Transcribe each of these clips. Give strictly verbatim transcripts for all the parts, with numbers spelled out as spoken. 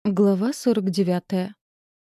Глава сорок девятая.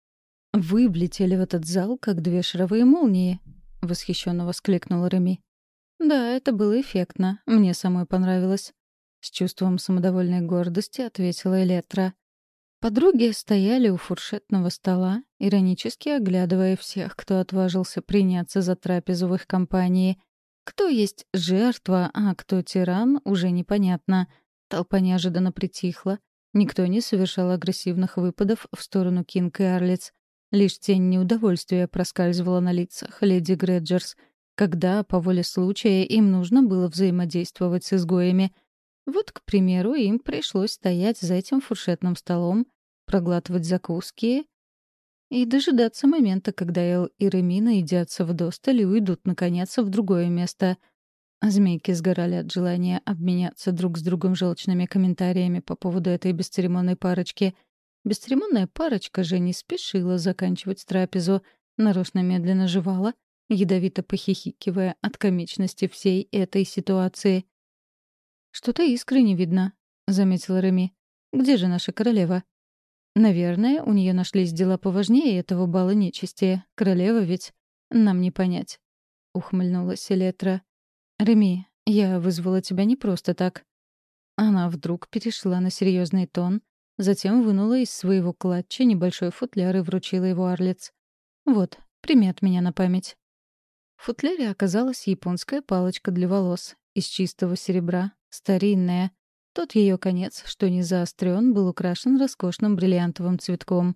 «Вы влетели в этот зал, как две шаровые молнии», — восхищенно воскликнула Реми. «Да, это было эффектно. Мне самой понравилось». С чувством самодовольной гордости ответила Электра. Подруги стояли у фуршетного стола, иронически оглядывая всех, кто отважился приняться за трапезу в их компании. Кто есть жертва, а кто тиран, уже непонятно. Толпа неожиданно притихла. Никто не совершал агрессивных выпадов в сторону Кинг и Арлиц. Лишь тень неудовольствия проскальзывала на лицах леди Грэджерс, когда, по воле случая, им нужно было взаимодействовать с изгоями. Вот, к примеру, им пришлось стоять за этим фуршетным столом, проглатывать закуски и дожидаться момента, когда Эл и Реми наедятся вдосталь и уйдут, наконец, в другое место. А змейки сгорали от желания обменяться друг с другом желчными комментариями по поводу этой бесцеремонной парочки. Бесцеремонная парочка же не спешила заканчивать трапезу, нарочно медленно жевала, ядовито похихикивая от комичности всей этой ситуации. «Что-то искры не видно», — заметила Реми. «Где же наша королева?» «Наверное, у нее нашлись дела поважнее этого бала нечисти. Королева ведь. Нам не понять», — ухмыльнулась Элетра. «Реми, я вызвала тебя не просто так». Она вдруг перешла на серьезный тон, затем вынула из своего клатча небольшой футляр и вручила его Арлиц. «Вот, прими от меня на память». В футляре оказалась японская палочка для волос из чистого серебра, старинная. Тот ее конец, что не заострен, был украшен роскошным бриллиантовым цветком.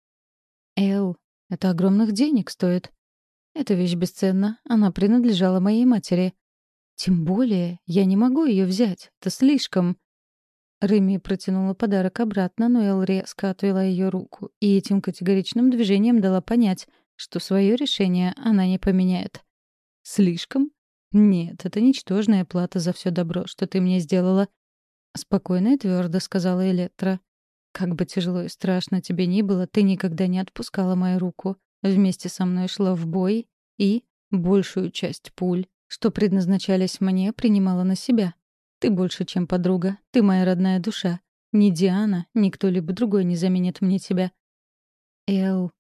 «Эл, это огромных денег стоит». «Эта вещь бесценна. Она принадлежала моей матери». «Тем более я не могу ее взять. Это слишком». Реми протянула подарок обратно, но Эл резко отвела ее руку и этим категоричным движением дала понять, что свое решение она не поменяет. «Слишком? Нет, это ничтожная плата за все добро, что ты мне сделала», — спокойно и твердо сказала Электра. «Как бы тяжело и страшно тебе ни было, ты никогда не отпускала мою руку. Вместе со мной шла в бой и большую часть пуль, что предназначались мне, принимала на себя. Ты больше, чем подруга. Ты моя родная душа. Ни Диана, ни кто-либо другой не заменит мне тебя». «Эл...»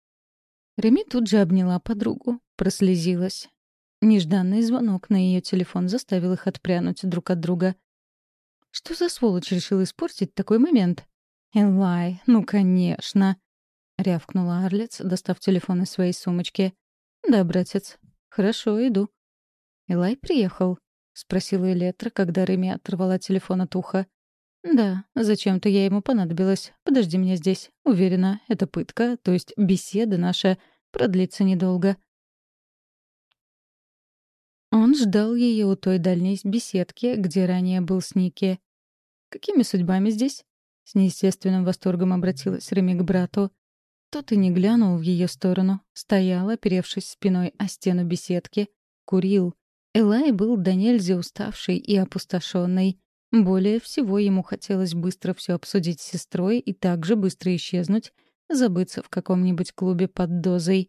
Реми тут же обняла подругу, прослезилась. Нежданный звонок на ее телефон заставил их отпрянуть друг от друга. «Что за сволочь решил испортить такой момент?» «Элай, ну, конечно!» — рявкнула Арлиц, достав телефон из своей сумочки. «Да, братец. Хорошо, иду». «Элай приехал?» — спросила Электра, когда Реми оторвала телефон от уха. «Да, зачем-то я ему понадобилась. Подожди меня здесь. Уверена, эта пытка, то есть беседа наша, продлится недолго». Он ждал ее у той дальней беседки, где ранее был с Ники. «Какими судьбами здесь?» С неестественным восторгом обратилась Реми к брату. Тот и не глянул в ее сторону. Стоял, оперевшись спиной о стену беседки. Курил. Элай был до нельзя уставший и опустошенный. Более всего ему хотелось быстро все обсудить с сестрой и также быстро исчезнуть, забыться в каком-нибудь клубе под дозой.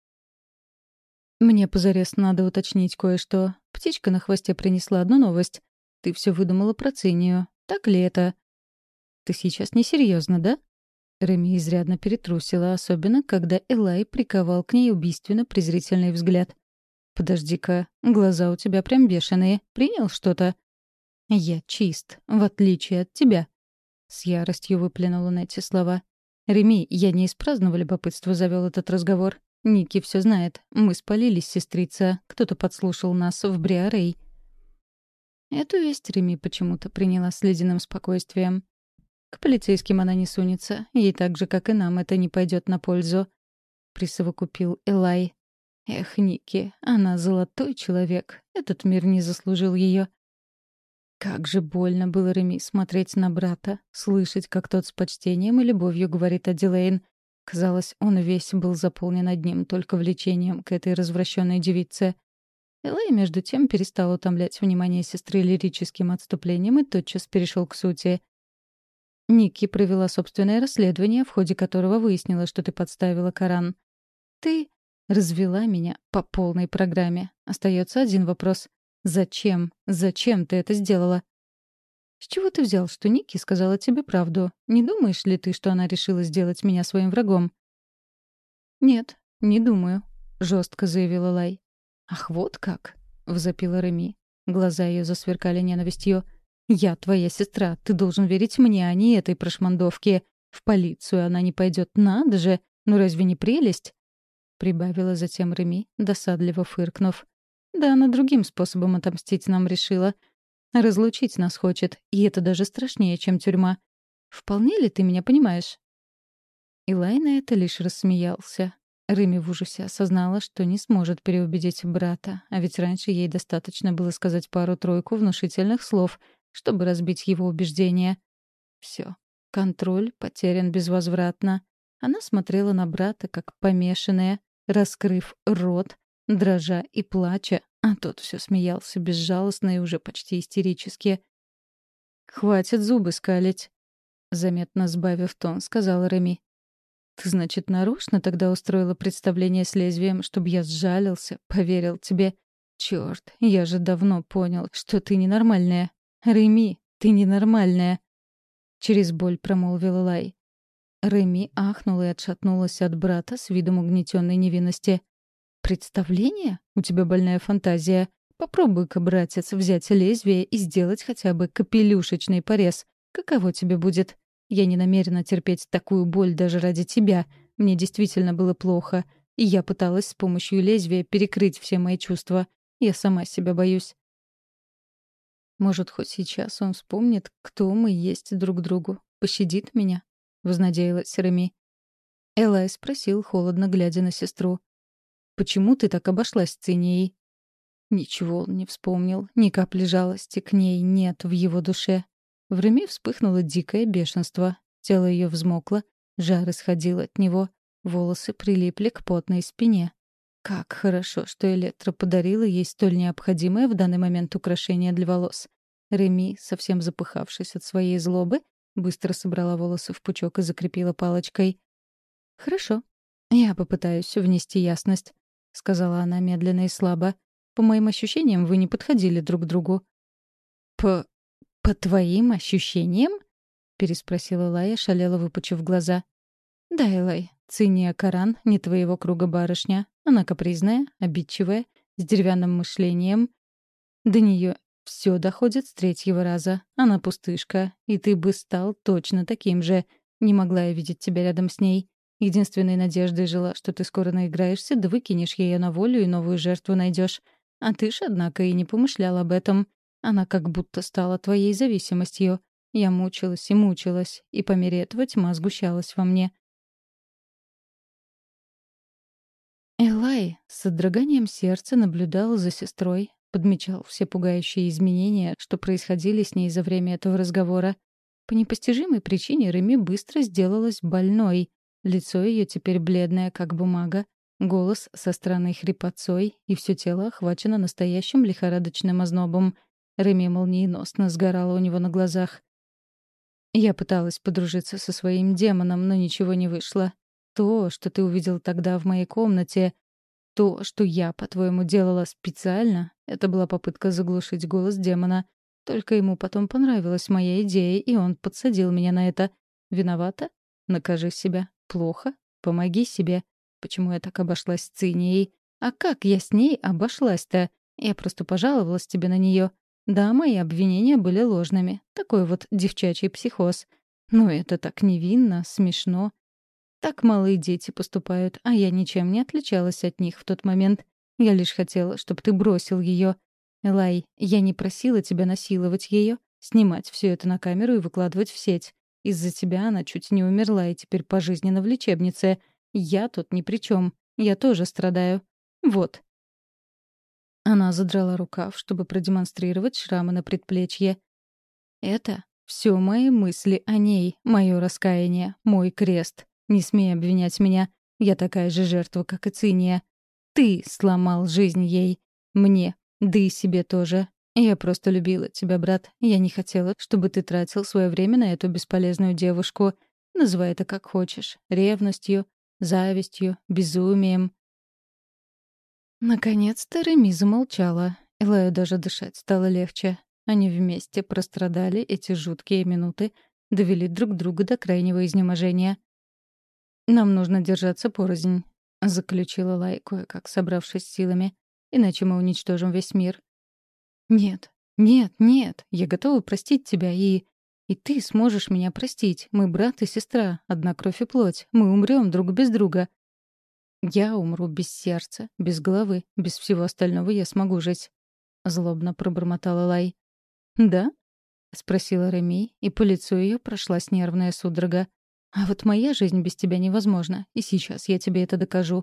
«Мне позарез надо уточнить кое-что. Птичка на хвосте принесла одну новость. Ты все выдумала про Цинию. Так ли это?» «Ты сейчас несерьезно, да?» Реми изрядно перетрусила, особенно когда Элай приковал к ней убийственно презрительный взгляд. «Подожди-ка, глаза у тебя прям бешеные. Принял что-то?» «Я чист, в отличие от тебя», — с яростью выплюнула на эти слова. «Реми, я не из праздного любопытства завел этот разговор. Ники все знает. Мы спалились, сестрица. Кто-то подслушал нас в Бриарей». Эту весть Реми почему-то приняла с ледяным спокойствием. К полицейским она не сунется. Ей так же, как и нам, это не пойдет на пользу. Присовокупил Элай. Эх, Ники, она золотой человек. Этот мир не заслужил ее. Как же больно было Реми смотреть на брата, слышать, как тот с почтением и любовью говорит о Дилейн. Казалось, он весь был заполнен одним только влечением к этой развращенной девице. Элай, между тем, перестал утомлять внимание сестры лирическим отступлением и тотчас перешел к сути. Ники провела собственное расследование, в ходе которого выяснила, что ты подставила Коран. Ты развела меня по полной программе. Остается один вопрос. Зачем? Зачем ты это сделала? «С чего ты взял, что Ники сказала тебе правду? Не думаешь ли ты, что она решила сделать меня своим врагом?» «Нет, не думаю», — жестко заявила Лай. «Ах, вот как!» — возопила Реми. Глаза ее засверкали ненавистью. «Я твоя сестра, ты должен верить мне, а не этой прошмандовке. В полицию она не пойдет, надо же! Ну разве не прелесть?» Прибавила затем Реми, досадливо фыркнув. «Да она другим способом отомстить нам решила. Разлучить нас хочет, и это даже страшнее, чем тюрьма. Вполне ли ты меня понимаешь?» Илай на это лишь рассмеялся. Реми в ужасе осознала, что не сможет переубедить брата, а ведь раньше ей достаточно было сказать пару-тройку внушительных слов, чтобы разбить его убеждения. Все, контроль потерян безвозвратно. Она смотрела на брата, как помешанная, раскрыв рот, дрожа и плача, а тот все смеялся безжалостно и уже почти истерически. «Хватит зубы скалить», — заметно сбавив тон, сказала Реми. «Ты, значит, нарочно тогда устроила представление с лезвием, чтобы я сжалился, поверил тебе? Чёрт, я же давно понял, что ты ненормальная. Реми, ты ненормальная!» Через боль промолвила Лай. Реми ахнула и отшатнулась от брата с видом угнетенной невинности. «Представление? У тебя больная фантазия. Попробуй-ка, братец, взять лезвие и сделать хотя бы капелюшечный порез. Каково тебе будет? Я не намерена терпеть такую боль даже ради тебя. Мне действительно было плохо, и я пыталась с помощью лезвия перекрыть все мои чувства. Я сама себя боюсь». «Может, хоть сейчас он вспомнит, кто мы есть друг другу, пощадит меня?» — вознадеялась Реми. Элай спросил, холодно глядя на сестру. «Почему ты так обошлась с Цинией?» Ничего он не вспомнил, ни капли жалости к ней нет в его душе. В Реми вспыхнуло дикое бешенство. Тело ее взмокло, жар исходил от него, волосы прилипли к потной спине. Как хорошо, что Электра подарила ей столь необходимое в данный момент украшение для волос. Реми, совсем запыхавшись от своей злобы, быстро собрала волосы в пучок и закрепила палочкой. «Хорошо. Я попытаюсь внести ясность», — сказала она медленно и слабо. «По моим ощущениям, вы не подходили друг к другу». «По... по твоим ощущениям?» — переспросила Лая, шалела, выпучив глаза. «Да, Элай, Циния Каран не твоего круга барышня. Она капризная, обидчивая, с деревянным мышлением. До нее все доходит с третьего раза. Она пустышка, и ты бы стал точно таким же. Не могла я видеть тебя рядом с ней. Единственной надеждой жила, что ты скоро наиграешься, да выкинешь ее на волю и новую жертву найдешь. А ты ж, однако, и не помышлял об этом. Она как будто стала твоей зависимостью. Я мучилась и мучилась, и по мере этого тьма сгущалась во мне». Элай с содроганием сердца наблюдал за сестрой, подмечал все пугающие изменения, что происходили с ней за время этого разговора. По непостижимой причине Реми быстро сделалась больной. Лицо ее теперь бледное, как бумага, голос со странной хрипотцой, и все тело охвачено настоящим лихорадочным ознобом. Реми молниеносно сгорала у него на глазах. «Я пыталась подружиться со своим демоном, но ничего не вышло. То, что ты увидел тогда в моей комнате, то, что я, по-твоему, делала специально, это была попытка заглушить голос демона. Только ему потом понравилась моя идея, и он подсадил меня на это. Виновата? Накажи себя. Плохо? Помоги себе. Почему я так обошлась с Цинией? А как я с ней обошлась-то? Я просто пожаловалась тебе на нее. Да, мои обвинения были ложными. Такой вот девчачий психоз. Но это так невинно, смешно. Так малые дети поступают, а я ничем не отличалась от них в тот момент. Я лишь хотела, чтобы ты бросил ее. Элай, я не просила тебя насиловать ее, снимать все это на камеру и выкладывать в сеть. Из-за тебя она чуть не умерла и теперь пожизненно в лечебнице. Я тут ни при чем. Я тоже страдаю. Вот». Она задрала рукав, чтобы продемонстрировать шрамы на предплечье. «Это все мои мысли о ней, мое раскаяние, мой крест. Не смей обвинять меня. Я такая же жертва, как и Циния. Ты сломал жизнь ей. Мне. Да и себе тоже. Я просто любила тебя, брат. Я не хотела, чтобы ты тратил свое время на эту бесполезную девушку. Называй это как хочешь. Ревностью, завистью, безумием». Наконец-то Реми замолчала. Элаю даже дышать стало легче. Они вместе прострадали эти жуткие минуты, довели друг друга до крайнего изнеможения. «Нам нужно держаться порознь», — заключила Лай, кое-как собравшись силами. «Иначе мы уничтожим весь мир». «Нет, нет, нет, я готова простить тебя, и... И ты сможешь меня простить. Мы брат и сестра, одна кровь и плоть. Мы умрем друг без друга». «Я умру без сердца, без головы, без всего остального я смогу жить», — злобно пробормотала Лай. «Да?» — спросила Реми, и по лицу ее прошлась нервная судорога. «А вот моя жизнь без тебя невозможна, и сейчас я тебе это докажу».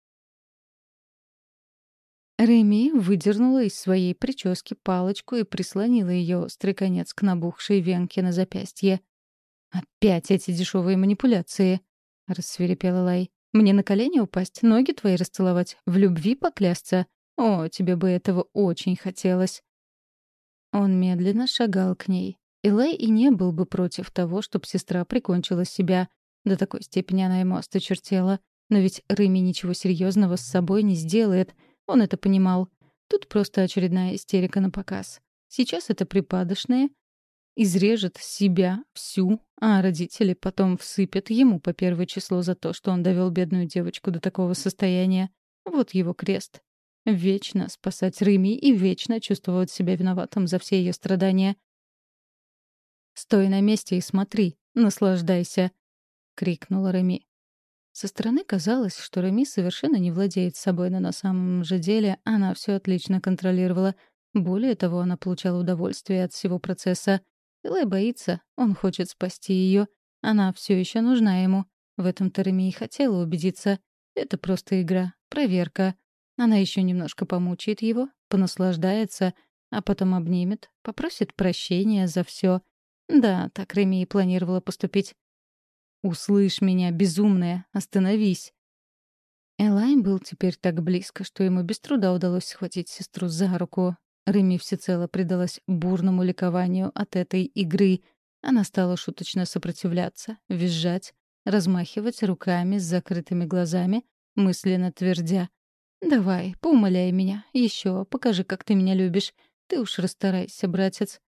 Реми выдернула из своей прически палочку и прислонила ее острый конец к набухшей венке на запястье. «Опять эти дешевые манипуляции!» — рассвирепела Лай. «Мне на колени упасть, ноги твои расцеловать, в любви поклясться? О, тебе бы этого очень хотелось!» Он медленно шагал к ней. Элай и не был бы против того, чтобы сестра прикончила себя. До такой степени она ему осточертела. Но ведь Реми ничего серьезного с собой не сделает. Он это понимал. Тут просто очередная истерика на показ. Сейчас это припадочное изрежет себя всю, а родители потом всыпят ему по первое число за то, что он довел бедную девочку до такого состояния. Вот его крест. Вечно спасать Реми и вечно чувствовать себя виноватым за все ее страдания. «Стой на месте и смотри, наслаждайся!» — крикнула Реми. Со стороны казалось, что Реми совершенно не владеет собой, но на самом же деле она все отлично контролировала. Более того, она получала удовольствие от всего процесса. Элай боится, он хочет спасти ее. Она все еще нужна ему. В этом-то Реми и хотела убедиться. Это просто игра, проверка. Она еще немножко помучает его, понаслаждается, а потом обнимет, попросит прощения за все. Да, так Реми и планировала поступить. «Услышь меня, безумная! Остановись!» Элай был теперь так близко, что ему без труда удалось схватить сестру за руку. Реми всецело предалась бурному ликованию от этой игры. Она стала шуточно сопротивляться, визжать, размахивать руками с закрытыми глазами, мысленно твердя: «Давай, поумоляй меня, еще, покажи, как ты меня любишь. Ты уж расстарайся, братец».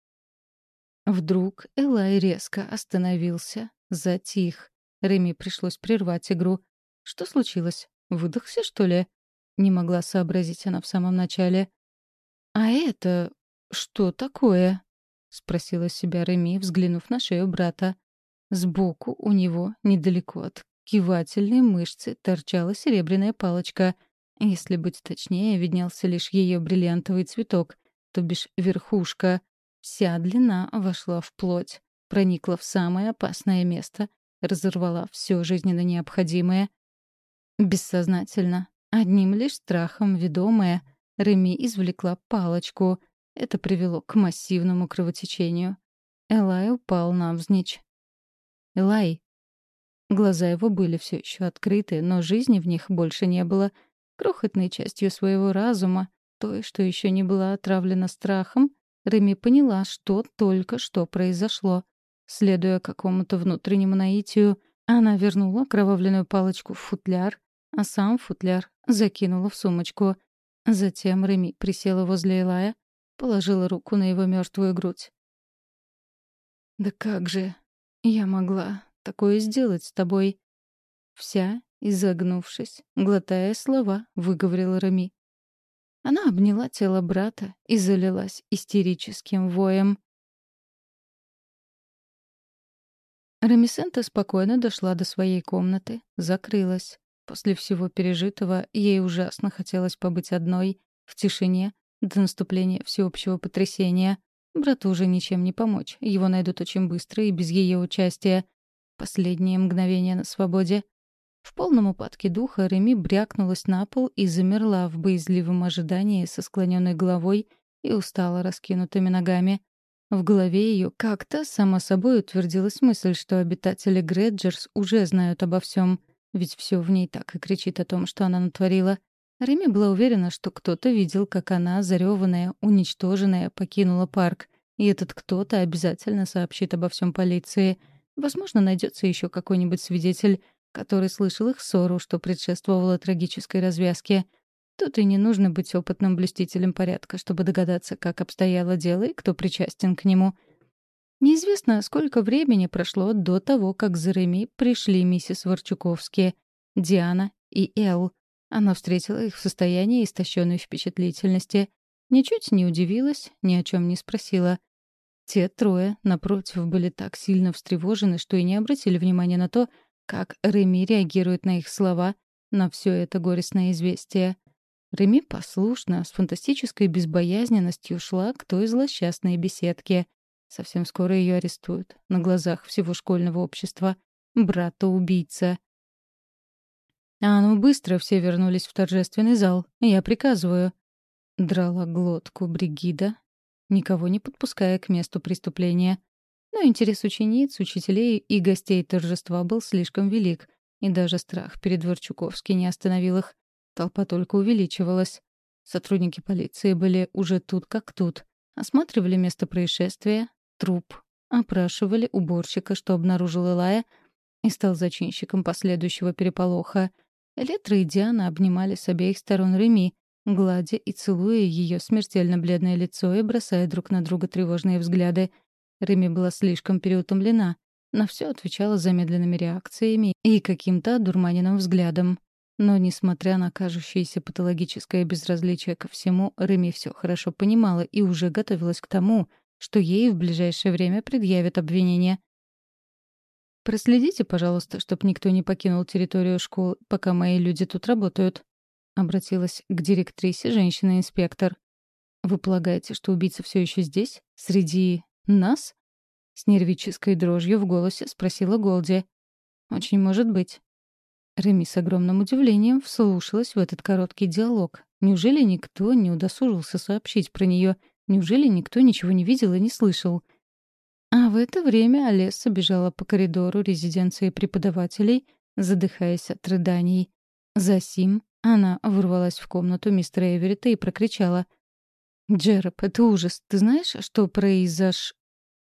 Вдруг Элай резко остановился, затих. Реми пришлось прервать игру. Что случилось? Выдохся, что ли? Не могла сообразить она в самом начале. «А это что такое?» — спросила себя Реми, взглянув на шею брата. Сбоку у него, недалеко от кивательной мышцы, торчала серебряная палочка. Если быть точнее, виднелся лишь ее бриллиантовый цветок, то бишь верхушка. Вся длина вошла в плоть, проникла в самое опасное место, разорвала все жизненно необходимое. Бессознательно, одним лишь страхом ведомая, Реми извлекла палочку. Это привело к массивному кровотечению. Элай упал навзничь. «Элай!» Глаза его были все еще открыты, но жизни в них больше не было. Крохотной частью своего разума, той, что еще не была отравлена страхом, Реми поняла, что только что произошло. Следуя какому-то внутреннему наитию, она вернула окровавленную палочку в футляр, а сам футляр закинула в сумочку. Затем Реми присела возле Элая, положила руку на его мертвую грудь. «Да как же я могла такое сделать с тобой?» Вся, изогнувшись, глотая слова, выговорила Реми. Она обняла тело брата и залилась истерическим воем. Ремисента спокойно дошла до своей комнаты, закрылась. После всего пережитого ей ужасно хотелось побыть одной, в тишине, до наступления всеобщего потрясения. Брату уже ничем не помочь, его найдут очень быстро и без ее участия. Последние мгновения на свободе. В полном упадке духа Реми брякнулась на пол и замерла в боязливом ожидании со склоненной головой и устало раскинутыми ногами. В голове ее как-то само собой утвердилась мысль, что обитатели Грэджерс уже знают обо всем, ведь все в ней так и кричит о том, что она натворила. Реми была уверена, что кто-то видел, как она, зареванная, уничтоженная, покинула парк, и этот кто-то обязательно сообщит обо всем полиции. Возможно, найдется еще какой-нибудь свидетель, который слышал их ссору, что предшествовало трагической развязке. Тут и не нужно быть опытным блюстителем порядка, чтобы догадаться, как обстояло дело и кто причастен к нему. Неизвестно, сколько времени прошло до того, как за Реми пришли миссис Ворчуковские, Диана и Эл. Она встретила их в состоянии истощенной впечатлительности. Ничуть не удивилась, ни о чем не спросила. Те трое, напротив, были так сильно встревожены, что и не обратили внимания на то, как Реми реагирует на их слова, на все это горестное известие. Реми послушно, с фантастической безбоязненностью шла к той злосчастной беседке. Совсем скоро ее арестуют, на глазах всего школьного общества. Брата-убийца. «А ну быстро все вернулись в торжественный зал. Я приказываю». Драла глотку Бригида, никого не подпуская к месту преступления. Но интерес учениц, учителей и гостей торжества был слишком велик, и даже страх перед Ворчуковски не остановил их. Толпа только увеличивалась. Сотрудники полиции были уже тут как тут. Осматривали место происшествия, труп, опрашивали уборщика, что обнаружил Элая, и стал зачинщиком последующего переполоха. Электра и Диана обнимали с обеих сторон Реми, гладя и целуя ее смертельно бледное лицо и бросая друг на друга тревожные взгляды. Реми была слишком переутомлена, на все отвечала замедленными реакциями и каким-то одурманенным взглядом. Но, несмотря на кажущееся патологическое безразличие ко всему, Реми все хорошо понимала и уже готовилась к тому, что ей в ближайшее время предъявят обвинение. «Проследите, пожалуйста, чтобы никто не покинул территорию школы, пока мои люди тут работают», — обратилась к директрисе женщина-инспектор. «Вы полагаете, что убийца все еще здесь? Среди нас?» С нервической дрожью в голосе спросила Голди. «Очень может быть». Реми с огромным удивлением вслушалась в этот короткий диалог. Неужели никто не удосужился сообщить про нее? Неужели никто ничего не видел и не слышал? А в это время Олесса бежала по коридору резиденции преподавателей, задыхаясь от рыданий. Засим она ворвалась в комнату мистера Эверетта и прокричала: «Джероб, это ужас. Ты знаешь, что произошло?»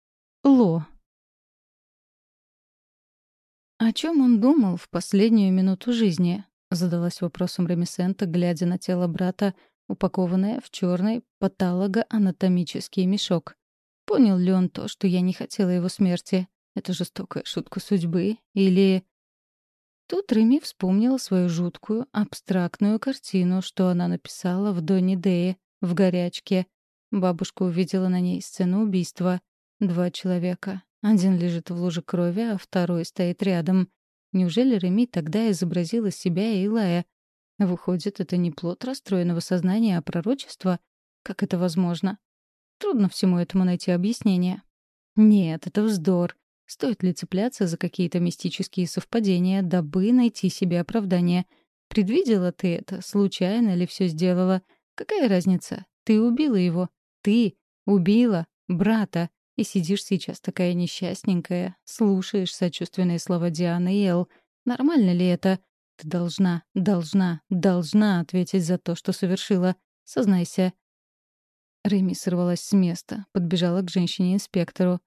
«О чем он думал в последнюю минуту жизни?» — задалась вопросом Ремисента, глядя на тело брата, упакованное в черный патологоанатомический мешок. Понял ли он то, что я не хотела его смерти? Это жестокая шутка судьбы? Или... Тут Реми вспомнила свою жуткую, абстрактную картину, что она написала в Донни Дее, в «Горячке». Бабушка увидела на ней сцену убийства. Два человека. Один лежит в луже крови, а второй стоит рядом. Неужели Реми тогда изобразила себя и Илая? Выходит, это не плод расстроенного сознания, а пророчество? Как это возможно? Трудно всему этому найти объяснение. Нет, это вздор. Стоит ли цепляться за какие-то мистические совпадения, дабы найти себе оправдание? Предвидела ты это? Случайно ли все сделала? Какая разница? Ты убила его. Ты убила брата. И сидишь сейчас такая несчастненькая, слушаешь сочувственные слова Дианы и Эл. Нормально ли это? Ты должна, должна, должна ответить за то, что совершила. Сознайся. Реми сорвалась с места, подбежала к женщине-инспектору.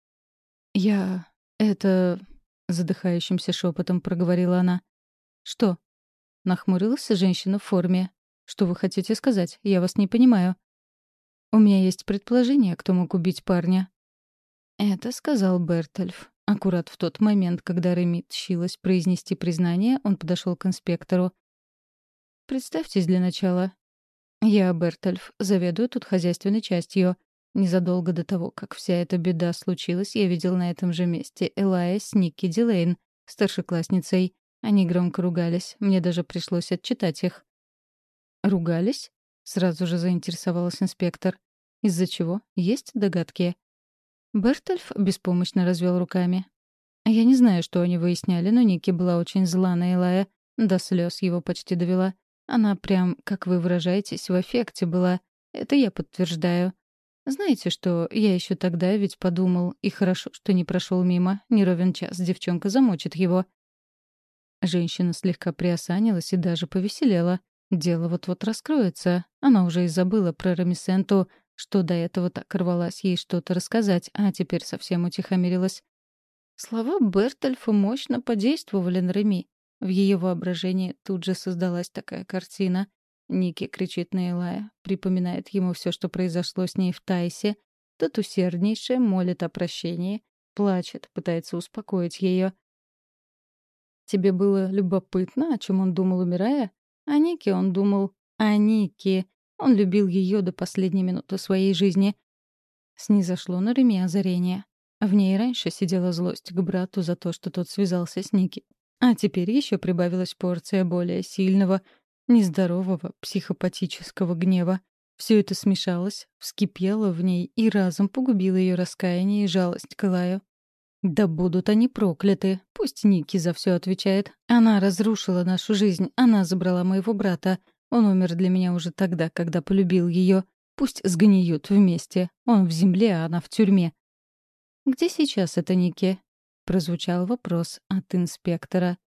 «Я... это...» — задыхающимся шепотом проговорила она. «Что?» — нахмурилась женщина в форме. «Что вы хотите сказать? Я вас не понимаю». «У меня есть предположение, кто мог убить парня». Это сказал Бертольф. Аккурат в тот момент, когда Реми тщилась произнести признание, он подошел к инспектору. «Представьтесь для начала. Я Бертольф, заведую тут хозяйственной частью. Незадолго до того, как вся эта беда случилась, я видел на этом же месте Элая с Никки Дилейн, старшеклассницей. Они громко ругались, мне даже пришлось отчитать их». «Ругались?» — сразу же заинтересовалась инспектор. «Из-за чего? Есть догадки?» Бертольф беспомощно развел руками. Я не знаю, что они выясняли, но Ники была очень зла на Элая. До слез его почти довела. Она прям, как вы выражаетесь, в аффекте была. Это я подтверждаю. Знаете что, я еще тогда ведь подумал, и хорошо, что не прошел мимо. Не ровен час девчонка замочит его. Женщина слегка приосанилась и даже повеселела. Дело вот-вот раскроется. Она уже и забыла про Ремисенту, что до этого так рвалась ей что-то рассказать, а теперь совсем утихомирилась. Слова Бертольфа мощно подействовали на Реми. В ее воображении тут же создалась такая картина. Ники кричит на Элая, припоминает ему все, что произошло с ней в Тайсе. Тот усерднейше молит о прощении, плачет, пытается успокоить ее. Тебе было любопытно, о чем он думал, умирая? О Нике он думал о Нике. Он любил ее до последней минуты своей жизни. Снизошло на Реми озарение. В ней раньше сидела злость к брату за то, что тот связался с Ники. А теперь еще прибавилась порция более сильного, нездорового, психопатического гнева. Все это смешалось, вскипело в ней и разом погубило ее раскаяние и жалость к Илаю. Да будут они прокляты. Пусть Ники за все отвечает. Она разрушила нашу жизнь. Она забрала моего брата. Он умер для меня уже тогда, когда полюбил ее. Пусть сгниют вместе. Он в земле, а она в тюрьме. «Где сейчас это Ники?» — прозвучал вопрос от инспектора.